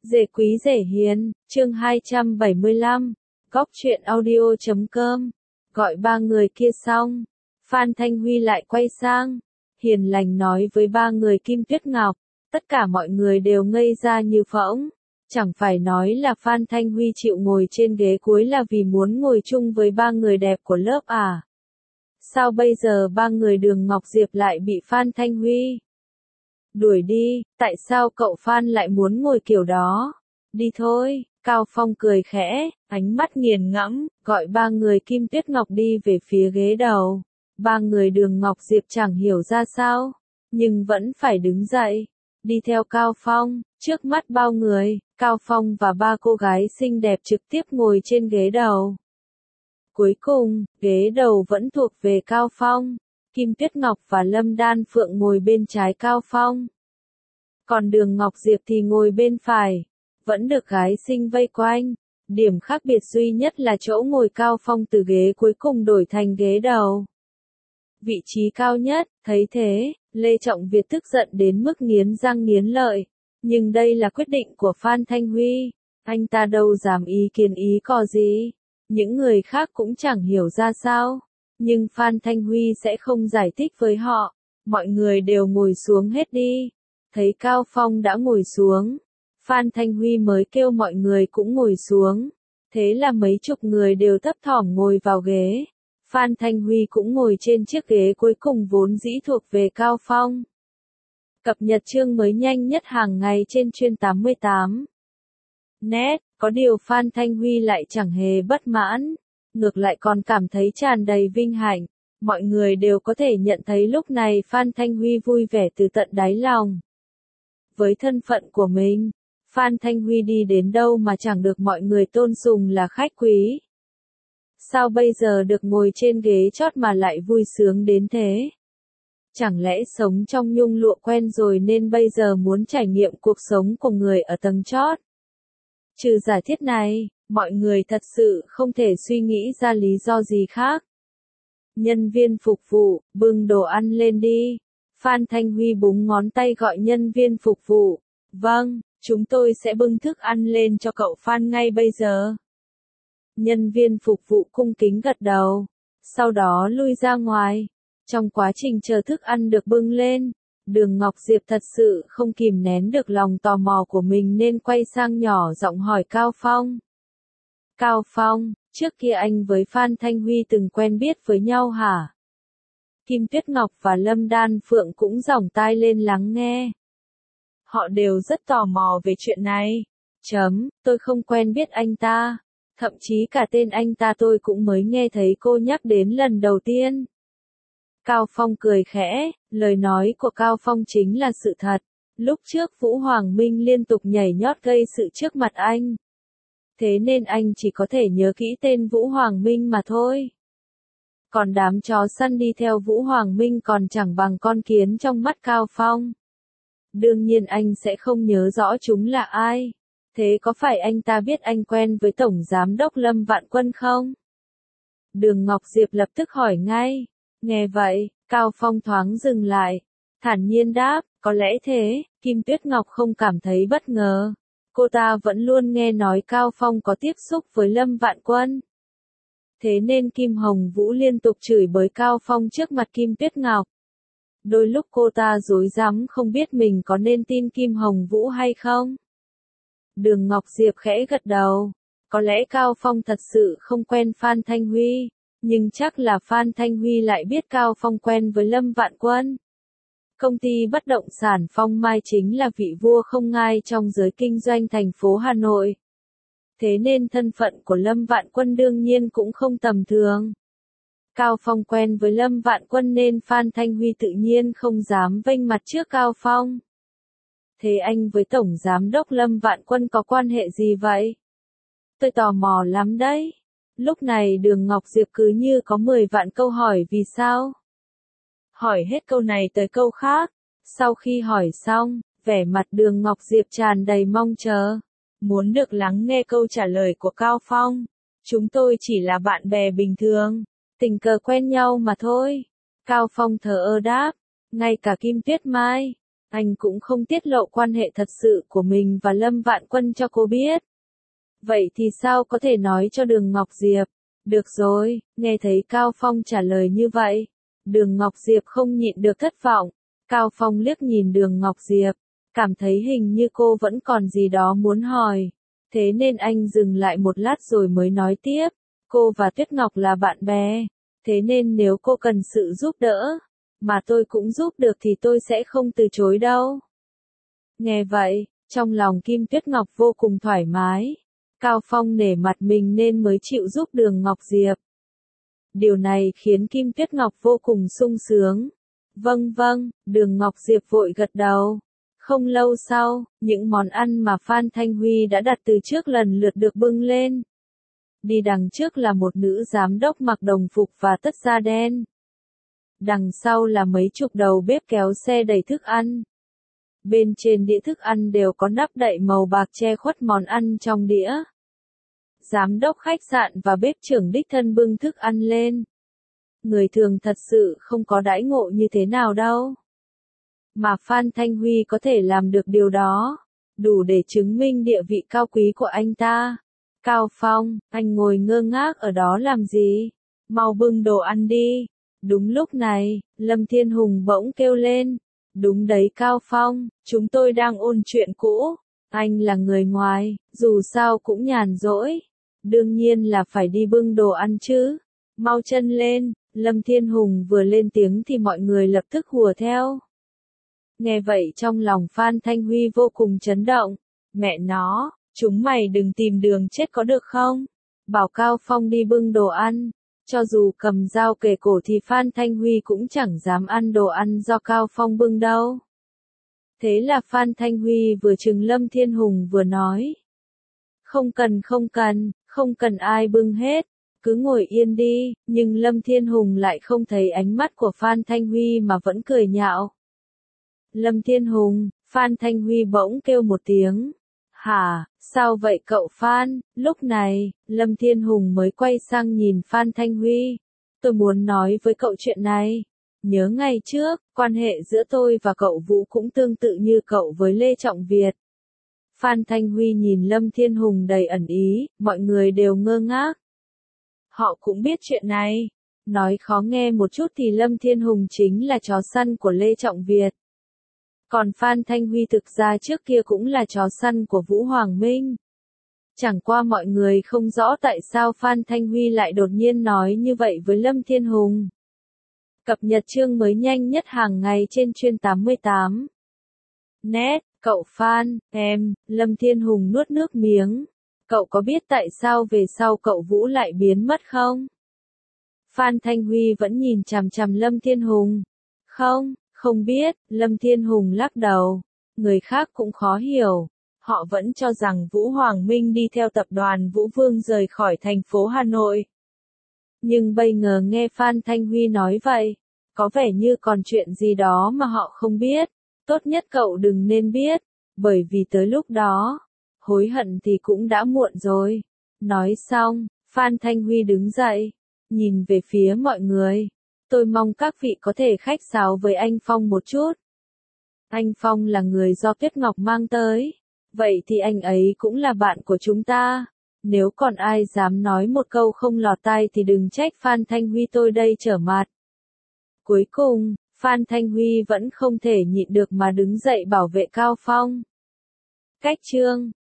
Dễ quý dễ hiền, chương 275, Góc truyện audio.com. Gọi ba người kia xong, Phan Thanh Huy lại quay sang, hiền lành nói với ba người Kim Tuyết Ngọc, tất cả mọi người đều ngây ra như phỗng. Chẳng phải nói là Phan Thanh Huy chịu ngồi trên ghế cuối là vì muốn ngồi chung với ba người đẹp của lớp à? Sao bây giờ ba người Đường Ngọc Diệp lại bị Phan Thanh Huy đuổi đi, tại sao cậu Phan lại muốn ngồi kiểu đó? Đi thôi, Cao Phong cười khẽ, ánh mắt nghiền ngẫm, gọi ba người Kim Tuyết Ngọc đi về phía ghế đầu. Ba người Đường Ngọc Diệp chẳng hiểu ra sao, nhưng vẫn phải đứng dậy, đi theo Cao Phong, trước mắt bao người, Cao Phong và ba cô gái xinh đẹp trực tiếp ngồi trên ghế đầu. Cuối cùng, ghế đầu vẫn thuộc về Cao Phong. Kim Tuyết Ngọc và Lâm Đan Phượng ngồi bên trái Cao Phong. Còn Đường Ngọc Diệp thì ngồi bên phải, vẫn được gái xinh vây quanh. Điểm khác biệt duy nhất là chỗ ngồi Cao Phong từ ghế cuối cùng đổi thành ghế đầu. Vị trí cao nhất, thấy thế, Lê Trọng Việt tức giận đến mức nghiến răng nghiến lợi. Nhưng đây là quyết định của Phan Thanh Huy, anh ta đâu dám ý kiến ý cò gì. Những người khác cũng chẳng hiểu ra sao. Nhưng Phan Thanh Huy sẽ không giải thích với họ. Mọi người đều ngồi xuống hết đi. Thấy Cao Phong đã ngồi xuống, Phan Thanh Huy mới kêu mọi người cũng ngồi xuống. Thế là mấy chục người đều thấp thỏm ngồi vào ghế. Phan Thanh Huy cũng ngồi trên chiếc ghế cuối cùng vốn dĩ thuộc về Cao Phong. Cập nhật chương mới nhanh nhất hàng ngày trên chuyên 88. Net, có điều Phan Thanh Huy lại chẳng hề bất mãn. Ngược lại còn cảm thấy tràn đầy vinh hạnh. Mọi người đều có thể nhận thấy lúc này Phan Thanh Huy vui vẻ từ tận đáy lòng. Với thân phận của mình, Phan Thanh Huy đi đến đâu mà chẳng được mọi người tôn sùng là khách quý. Sao bây giờ được ngồi trên ghế chót mà lại vui sướng đến thế? Chẳng lẽ sống trong nhung lụa quen rồi nên bây giờ muốn trải nghiệm cuộc sống của người ở tầng chót? Trừ giả thiết này, mọi người thật sự không thể suy nghĩ ra lý do gì khác. Nhân viên phục vụ, bưng đồ ăn lên đi. Phan Thanh Huy búng ngón tay gọi nhân viên phục vụ. Vâng, chúng tôi sẽ bưng thức ăn lên cho cậu Phan ngay bây giờ. Nhân viên phục vụ cung kính gật đầu. Sau đó lui ra ngoài. Trong quá trình chờ thức ăn được bưng lên, Đường Ngọc Diệp thật sự không kìm nén được lòng tò mò của mình nên quay sang nhỏ giọng hỏi Cao Phong. Cao Phong, trước kia anh với Phan Thanh Huy từng quen biết với nhau hả? Kim Tuyết Ngọc và Lâm Đan Phượng cũng giỏng tai lên lắng nghe. Họ đều rất tò mò về chuyện này. Tôi không quen biết anh ta. Thậm chí cả tên anh ta tôi cũng mới nghe thấy cô nhắc đến lần đầu tiên. Cao Phong cười khẽ, lời nói của Cao Phong chính là sự thật. Lúc trước Vũ Hoàng Minh liên tục nhảy nhót gây sự trước mặt anh. Thế nên anh chỉ có thể nhớ kỹ tên Vũ Hoàng Minh mà thôi. Còn đám chó săn đi theo Vũ Hoàng Minh còn chẳng bằng con kiến trong mắt Cao Phong. Đương nhiên anh sẽ không nhớ rõ chúng là ai. Thế có phải anh ta biết anh quen với Tổng Giám đốc Lâm Vạn Quân không? Đường Ngọc Diệp lập tức hỏi ngay. Nghe vậy, Cao Phong thoáng dừng lại. Thản nhiên đáp, có lẽ thế. Kim Tuyết Ngọc không cảm thấy bất ngờ. Cô ta vẫn luôn nghe nói Cao Phong có tiếp xúc với Lâm Vạn Quân. Thế nên Kim Hồng Vũ liên tục chửi bới Cao Phong trước mặt Kim Tuyết Ngọc. Đôi lúc cô ta rối rắm không biết mình có nên tin Kim Hồng Vũ hay không. Đường Ngọc Diệp khẽ gật đầu. Có lẽ Cao Phong thật sự không quen Phan Thanh Huy, nhưng chắc là Phan Thanh Huy lại biết Cao Phong quen với Lâm Vạn Quân. Công ty bất động sản Phong Mai chính là vị vua không ngai trong giới kinh doanh thành phố Hà Nội. Thế nên thân phận của Lâm Vạn Quân đương nhiên cũng không tầm thường. Cao Phong quen với Lâm Vạn Quân nên Phan Thanh Huy tự nhiên không dám vênh mặt trước Cao Phong. Thế anh với Tổng Giám đốc Lâm Vạn Quân có quan hệ gì vậy? Tôi tò mò lắm đấy. Lúc này Đường Ngọc Diệp cứ như có 10 vạn câu hỏi vì sao? Hỏi hết câu này tới câu khác. Sau khi hỏi xong, vẻ mặt Đường Ngọc Diệp tràn đầy mong chờ. Muốn được lắng nghe câu trả lời của Cao Phong. Chúng tôi chỉ là bạn bè bình thường. Tình cờ quen nhau mà thôi. Cao Phong thờ ơ đáp. Ngay cả Kim Tuyết Mai. Anh cũng không tiết lộ quan hệ thật sự của mình và Lâm Vạn Quân cho cô biết. Vậy thì sao có thể nói cho Đường Ngọc Diệp? Được rồi, nghe thấy Cao Phong trả lời như vậy. Đường Ngọc Diệp không nhịn được thất vọng. Cao Phong liếc nhìn Đường Ngọc Diệp, cảm thấy hình như cô vẫn còn gì đó muốn hỏi. Thế nên anh dừng lại một lát rồi mới nói tiếp. Cô và Tuyết Ngọc là bạn bè. Thế nên nếu cô cần sự giúp đỡ, mà tôi cũng giúp được thì tôi sẽ không từ chối đâu. Nghe vậy, trong lòng Kim Tuyết Ngọc vô cùng thoải mái. Cao Phong nể mặt mình nên mới chịu giúp Đường Ngọc Diệp. Điều này khiến Kim Tuyết Ngọc vô cùng sung sướng. Vâng vâng, Đường Ngọc Diệp vội gật đầu. Không lâu sau, những món ăn mà Phan Thanh Huy đã đặt từ trước lần lượt được bưng lên. Đi đằng trước là một nữ giám đốc mặc đồng phục và tất da đen. Đằng sau là mấy chục đầu bếp kéo xe đẩy thức ăn. Bên trên đĩa thức ăn đều có nắp đậy màu bạc che khuất món ăn trong đĩa. Giám đốc khách sạn và bếp trưởng đích thân bưng thức ăn lên. Người thường thật sự không có đãi ngộ như thế nào đâu. Mà Phan Thanh Huy có thể làm được điều đó, đủ để chứng minh địa vị cao quý của anh ta. Cao Phong, anh ngồi ngơ ngác ở đó làm gì? Mau bưng đồ ăn đi. Đúng lúc này, Lâm Thiên Hùng bỗng kêu lên. Đúng đấy Cao Phong, chúng tôi đang ôn chuyện cũ. Anh là người ngoài, dù sao cũng nhàn rỗi. Đương nhiên là phải đi bưng đồ ăn chứ. Mau chân lên, Lâm Thiên Hùng vừa lên tiếng thì mọi người lập tức hùa theo. Nghe vậy trong lòng Phan Thanh Huy vô cùng chấn động. Mẹ nó, chúng mày đừng tìm đường chết có được không? Bảo Cao Phong đi bưng đồ ăn. Cho dù cầm dao kề cổ thì Phan Thanh Huy cũng chẳng dám ăn đồ ăn do Cao Phong bưng đâu. Thế là Phan Thanh Huy vừa trừng Lâm Thiên Hùng vừa nói. Không cần ai bưng hết, cứ ngồi yên đi, nhưng Lâm Thiên Hùng lại không thấy ánh mắt của Phan Thanh Huy mà vẫn cười nhạo. Lâm Thiên Hùng, Phan Thanh Huy bỗng kêu một tiếng. Hả, sao vậy cậu Phan? Lúc này, Lâm Thiên Hùng mới quay sang nhìn Phan Thanh Huy. Tôi muốn nói với cậu chuyện này. Nhớ ngày trước, quan hệ giữa tôi và cậu Vũ cũng tương tự như cậu với Lê Trọng Việt. Phan Thanh Huy nhìn Lâm Thiên Hùng đầy ẩn ý, mọi người đều ngơ ngác. Họ cũng biết chuyện này. Nói khó nghe một chút thì Lâm Thiên Hùng chính là chó săn của Lê Trọng Việt. Còn Phan Thanh Huy thực ra trước kia cũng là chó săn của Vũ Hoàng Minh. Chẳng qua mọi người không rõ tại sao Phan Thanh Huy lại đột nhiên nói như vậy với Lâm Thiên Hùng. Cập nhật chương mới nhanh nhất hàng ngày trên chuyên 88. Nét, cậu Phan, Lâm Thiên Hùng nuốt nước miếng. Cậu có biết tại sao về sau cậu Vũ lại biến mất không? Phan Thanh Huy vẫn nhìn chằm chằm Lâm Thiên Hùng. Không biết, Lâm Thiên Hùng lắc đầu. Người khác cũng khó hiểu. Họ vẫn cho rằng Vũ Hoàng Minh đi theo tập đoàn Vũ Vương rời khỏi thành phố Hà Nội. Nhưng bây giờ nghe Phan Thanh Huy nói vậy, có vẻ như còn chuyện gì đó mà họ không biết. Tốt nhất cậu đừng nên biết, bởi vì tới lúc đó, hối hận thì cũng đã muộn rồi. Nói xong, Phan Thanh Huy đứng dậy, nhìn về phía mọi người. Tôi mong các vị có thể khách sáo với anh Phong một chút. Anh Phong là người do Tuyết Ngọc mang tới. Vậy thì anh ấy cũng là bạn của chúng ta. Nếu còn ai dám nói một câu không lọt tai thì đừng trách Phan Thanh Huy tôi đây trở mặt. Cuối cùng, Phan Thanh Huy vẫn không thể nhịn được mà đứng dậy bảo vệ Cao Phong. Cách chương